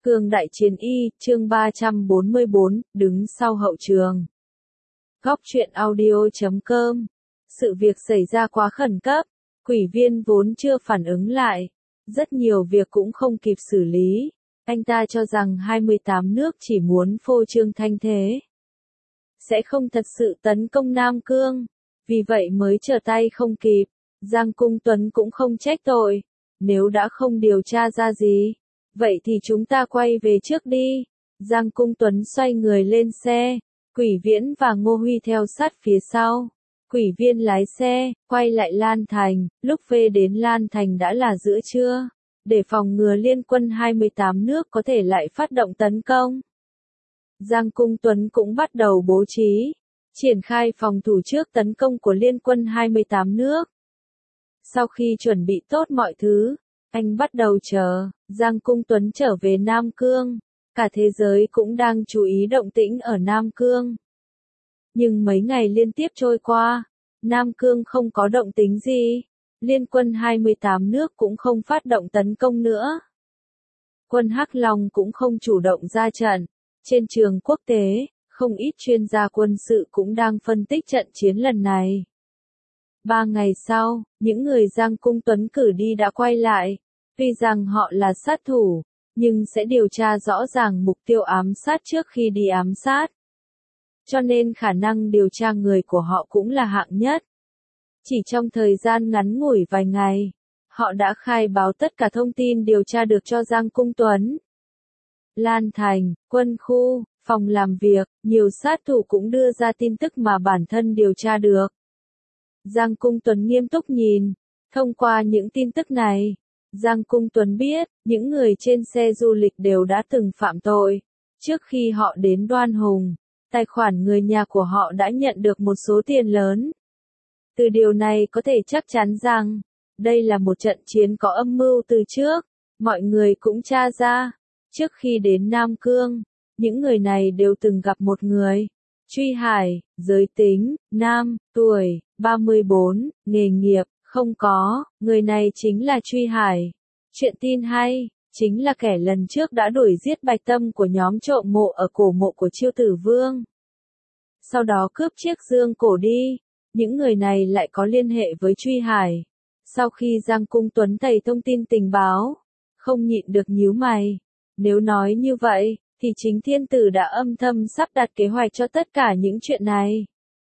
Cương đại chiến y, chương 344, đứng sau hậu trường. Góc truyện audio.com. Sự việc xảy ra quá khẩn cấp, Quỷ Viên vốn chưa phản ứng lại, rất nhiều việc cũng không kịp xử lý. Anh ta cho rằng 28 nước chỉ muốn phô trương thanh thế, sẽ không thật sự tấn công Nam Cương, vì vậy mới trở tay không kịp. Giang Cung Tuấn cũng không trách tội, nếu đã không điều tra ra gì, vậy thì chúng ta quay về trước đi. Giang Cung Tuấn xoay người lên xe, Quỷ Viễn và Ngô Huy theo sát phía sau. Quỷ Viên lái xe, quay lại Lan Thành, lúc về đến Lan Thành đã là giữa trưa, để phòng ngừa liên quân 28 nước có thể lại phát động tấn công. Giang Cung Tuấn cũng bắt đầu bố trí, triển khai phòng thủ trước tấn công của liên quân 28 nước. Sau khi chuẩn bị tốt mọi thứ, anh bắt đầu chờ Giang Cung Tuấn trở về Nam Cương. Cả thế giới cũng đang chú ý động tĩnh ở Nam Cương. Nhưng mấy ngày liên tiếp trôi qua, Nam Cương không có động tĩnh gì. Liên quân 28 nước cũng không phát động tấn công nữa. Quân Hắc Long cũng không chủ động ra trận. Trên trường quốc tế, không ít chuyên gia quân sự cũng đang phân tích trận chiến lần này. 3 ngày sau, những người Giang Cung Tuấn cử đi đã quay lại. Tuy rằng họ là sát thủ, nhưng sẽ điều tra rõ ràng mục tiêu ám sát trước khi đi ám sát. Cho nên khả năng điều tra người của họ cũng là hạng nhất. Chỉ trong thời gian ngắn ngủi vài ngày, họ đã khai báo tất cả thông tin điều tra được cho Giang Cung Tuấn. Lan Thành, quân khu, phòng làm việc, nhiều sát thủ cũng đưa ra tin tức mà bản thân điều tra được. Giang Cung Tuấn nghiêm túc nhìn, thông qua những tin tức này, Giang Cung Tuấn biết, những người trên xe du lịch đều đã từng phạm tội. Trước khi họ đến Đoan Hùng, tài khoản người nhà của họ đã nhận được một số tiền lớn. Từ điều này có thể chắc chắn rằng, đây là một trận chiến có âm mưu từ trước. Mọi người cũng tra ra, trước khi đến Nam Cương, những người này đều từng gặp một người. Truy Hải, giới tính, nam, tuổi, 34, nghề nghiệp, không có, người này chính là Truy Hải. Chuyện tin hay, chính là kẻ lần trước đã đuổi giết Bạch Tâm của nhóm trộm mộ ở cổ mộ của Chiêu Tử Vương. Sau đó cướp chiếc dương cổ đi, những người này lại có liên hệ với Truy Hải. Sau khi Giang Cung Tuấn thấy thông tin tình báo, không nhịn được nhíu mày. Nếu nói như vậy, thì chính thiên tử đã âm thầm sắp đặt kế hoạch cho tất cả những chuyện này.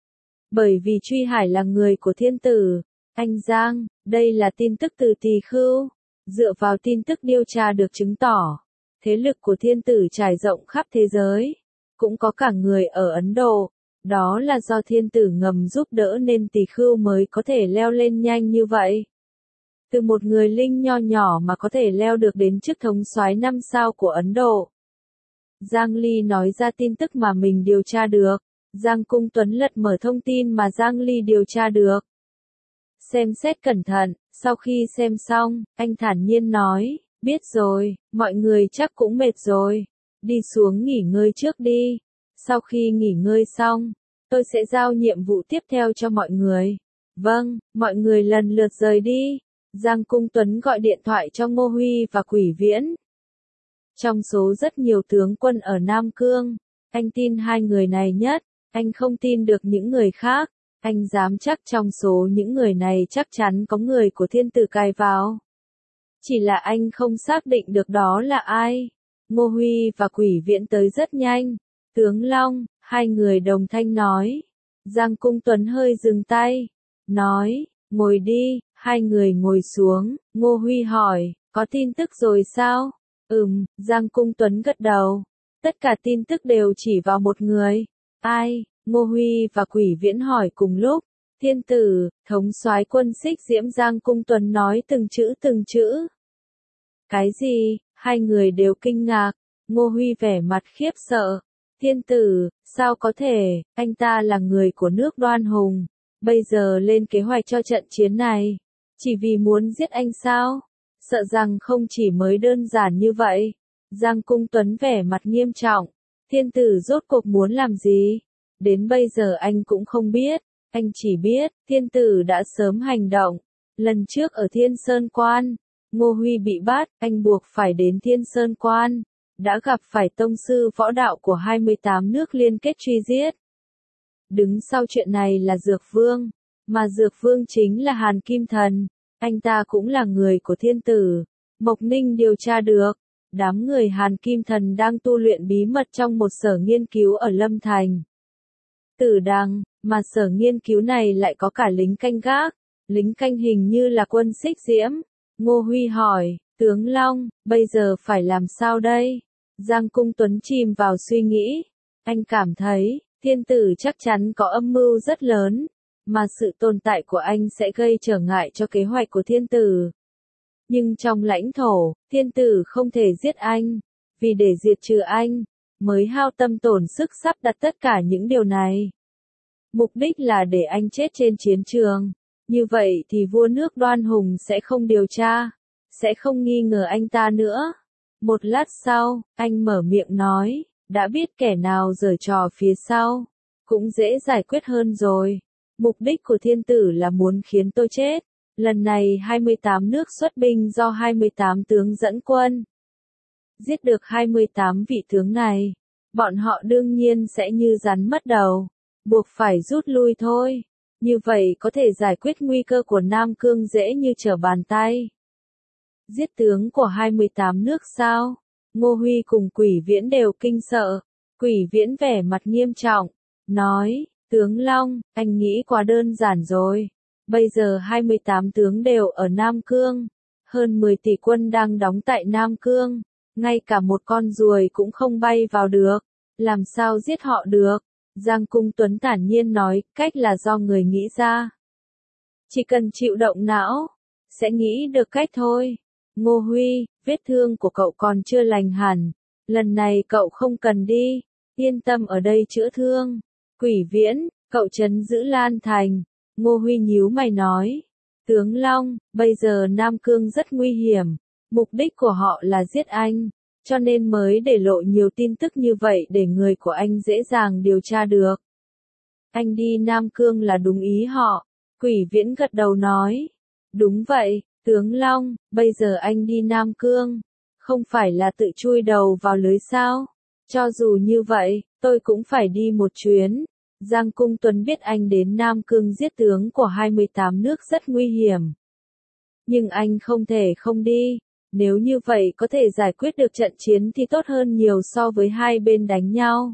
Bởi vì Truy Hải là người của thiên tử, anh Giang, đây là tin tức từ Tỳ Khưu. Dựa vào tin tức điều tra được chứng tỏ, thế lực của thiên tử trải rộng khắp thế giới, cũng có cả người ở Ấn Độ. Đó là do thiên tử ngầm giúp đỡ nên Tỳ Khưu mới có thể leo lên nhanh như vậy. Từ một người linh nho nhỏ mà có thể leo được đến chức thống soái 5 sao của Ấn Độ. Giang Ly nói ra tin tức mà mình điều tra được. Giang Cung Tuấn lật mở thông tin mà Giang Ly điều tra được. Xem xét cẩn thận, sau khi xem xong, anh thản nhiên nói, biết rồi, mọi người chắc cũng mệt rồi. Đi xuống nghỉ ngơi trước đi. Sau khi nghỉ ngơi xong, tôi sẽ giao nhiệm vụ tiếp theo cho mọi người. Vâng, mọi người lần lượt rời đi. Giang Cung Tuấn gọi điện thoại cho Ngô Huy và Quỷ Viễn. Trong số rất nhiều tướng quân ở Nam Cương, anh tin hai người này nhất, anh không tin được những người khác. Anh dám chắc trong số những người này chắc chắn có người của thiên tử cài vào. Chỉ là anh không xác định được đó là ai. Ngô Huy và Quỷ Viễn tới rất nhanh. Tướng Long, hai người đồng thanh nói. Giang Cung Tuấn hơi dừng tay. Nói, ngồi đi, hai người ngồi xuống. Ngô Huy hỏi, có tin tức rồi sao? Giang Cung Tuấn gật đầu. Tất cả tin tức đều chỉ vào một người. Ai? Ngô Huy và Quỷ Viễn hỏi cùng lúc. Thiên tử, thống soái quân Xích Diễm. Giang Cung Tuấn nói từng chữ từng chữ. Cái gì? Hai người đều kinh ngạc. Ngô Huy vẻ mặt khiếp sợ. Thiên tử, sao có thể, anh ta là người của nước Đoan Hùng. Bây giờ lên kế hoạch cho trận chiến này. Chỉ vì muốn giết anh sao? Sợ rằng không chỉ mới đơn giản như vậy. Giang Cung Tuấn vẻ mặt nghiêm trọng. Thiên tử rốt cuộc muốn làm gì? Đến bây giờ anh cũng không biết. Anh chỉ biết, thiên tử đã sớm hành động. Lần trước ở Thiên Sơn Quan, Ngô Huy bị bắt, anh buộc phải đến Thiên Sơn Quan. đã gặp phải tông sư võ đạo của 28 nước liên kết truy giết. Đứng sau chuyện này là Dược Vương, mà Dược Vương chính là Hàn Kim Thần, anh ta cũng là người của thiên tử. Mộc Ninh điều tra được, đám người Hàn Kim Thần đang tu luyện bí mật trong một sở nghiên cứu ở Lâm Thành. Tử Đằng, mà sở nghiên cứu này lại có cả lính canh gác, lính canh hình như là quân Xích Diễm. Ngô Huy hỏi, tướng Long, bây giờ phải làm sao đây? Giang Cung Tuấn chìm vào suy nghĩ, anh cảm thấy, thiên tử chắc chắn có âm mưu rất lớn, mà sự tồn tại của anh sẽ gây trở ngại cho kế hoạch của thiên tử. Nhưng trong lãnh thổ, thiên tử không thể giết anh, vì để diệt trừ anh, mới hao tâm tổn sức sắp đặt tất cả những điều này. Mục đích là để anh chết trên chiến trường, như vậy thì vua nước Đoan Hùng sẽ không điều tra, sẽ không nghi ngờ anh ta nữa. Một lát sau, anh mở miệng nói, đã biết kẻ nào giở trò phía sau, cũng dễ giải quyết hơn rồi. Mục đích của thiên tử là muốn khiến tôi chết. Lần này 28 nước xuất binh do 28 tướng dẫn quân. Giết được 28 vị tướng này, bọn họ đương nhiên sẽ như rắn mất đầu, buộc phải rút lui thôi. Như vậy có thể giải quyết nguy cơ của Nam Cương dễ như trở bàn tay. Giết tướng của 28 nước sao? Ngô Huy cùng Quỷ Viễn đều kinh sợ. Quỷ Viễn vẻ mặt nghiêm trọng, nói, tướng Long, anh nghĩ quá đơn giản rồi. Bây giờ 28 tướng đều ở Nam Cương, hơn 10 tỷ quân đang đóng tại Nam Cương, ngay cả một con ruồi cũng không bay vào được, làm sao giết họ được? Giang Cung Tuấn thản nhiên nói, cách là do người nghĩ ra. Chỉ cần chịu động não, sẽ nghĩ được cách thôi. Ngô Huy, vết thương của cậu còn chưa lành hẳn, lần này cậu không cần đi, yên tâm ở đây chữa thương. Quỷ Viễn, cậu trấn giữ Lan Thành. Ngô Huy nhíu mày nói, tướng Long, bây giờ Nam Cương rất nguy hiểm, mục đích của họ là giết anh, cho nên mới để lộ nhiều tin tức như vậy để người của anh dễ dàng điều tra được. Anh đi Nam Cương là đúng ý họ. Quỷ Viễn gật đầu nói, đúng vậy, tướng Long, bây giờ anh đi Nam Cương, không phải là tự chui đầu vào lưới sao? Cho dù như vậy, tôi cũng phải đi một chuyến. Giang Cung Tuấn biết anh đến Nam Cương giết tướng của 28 nước rất nguy hiểm. Nhưng anh không thể không đi, nếu như vậy có thể giải quyết được trận chiến thì tốt hơn nhiều so với hai bên đánh nhau.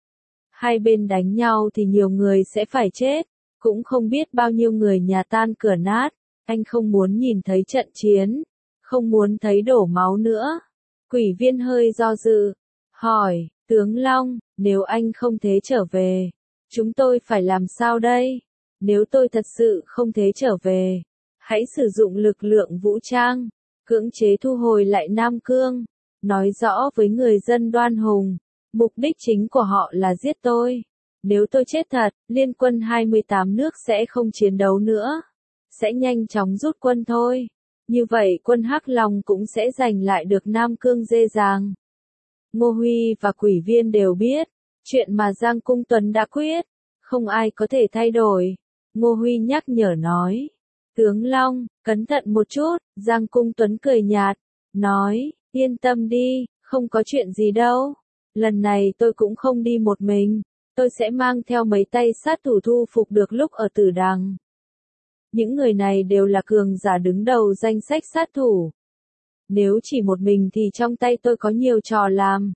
Hai bên đánh nhau thì nhiều người sẽ phải chết, cũng không biết bao nhiêu người nhà tan cửa nát, anh không muốn nhìn thấy trận chiến, không muốn thấy đổ máu nữa. Quỷ Viên hơi do dự, hỏi, tướng Long, nếu anh không thể trở về, chúng tôi phải làm sao đây? Nếu tôi thật sự không thể trở về, hãy sử dụng lực lượng vũ trang, cưỡng chế thu hồi lại Nam Cương, nói rõ với người dân Đoan Hùng, mục đích chính của họ là giết tôi. Nếu tôi chết thật, liên quân 28 nước sẽ không chiến đấu nữa, sẽ nhanh chóng rút quân thôi. Như vậy quân Hắc Long cũng sẽ giành lại được Nam Cương dễ dàng. Ngô Huy và Quỷ Viên đều biết, chuyện mà Giang Cung Tuấn đã quyết, không ai có thể thay đổi. Ngô Huy nhắc nhở nói, tướng Long, cẩn thận một chút. Giang Cung Tuấn cười nhạt, nói, yên tâm đi, không có chuyện gì đâu. Lần này tôi cũng không đi một mình, tôi sẽ mang theo mấy tay sát thủ thu phục được lúc ở Tử Đằng. Những người này đều là cường giả đứng đầu danh sách sát thủ. Nếu chỉ một mình thì trong tay tôi có nhiều trò làm.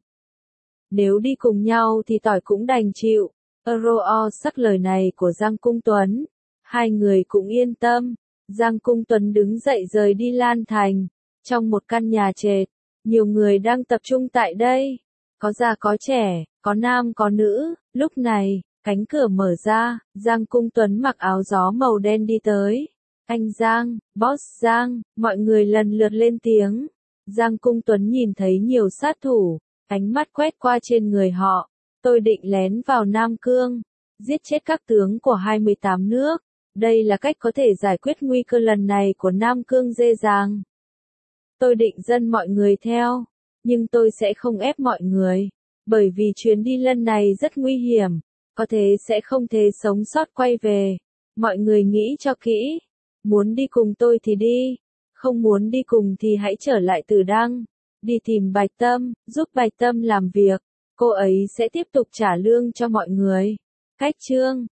Nếu đi cùng nhau thì tỏi cũng đành chịu. Roo sắc lời này của Giang Cung Tuấn. Hai người cũng yên tâm. Giang Cung Tuấn đứng dậy rời đi Lan Thành. Trong một căn nhà trệt, nhiều người đang tập trung tại đây. Có già có trẻ, có nam có nữ. Lúc này, cánh cửa mở ra, Giang Cung Tuấn mặc áo gió màu đen đi tới. Anh Giang, boss Giang, mọi người lần lượt lên tiếng. Giang Cung Tuấn nhìn thấy nhiều sát thủ, ánh mắt quét qua trên người họ. Tôi định lén vào Nam Cương, giết chết các tướng của 28 nước. Đây là cách có thể giải quyết nguy cơ lần này của Nam Cương dễ dàng. Tôi định dẫn mọi người theo, nhưng tôi sẽ không ép mọi người, bởi vì chuyến đi lần này rất nguy hiểm, có thể sẽ không thể sống sót quay về. Mọi người nghĩ cho kỹ, muốn đi cùng tôi thì đi, không muốn đi cùng thì hãy trở lại Tử Đăng. Đi tìm Bạch Tâm, giúp Bạch Tâm làm việc. Cô ấy sẽ tiếp tục trả lương cho mọi người. Cách chương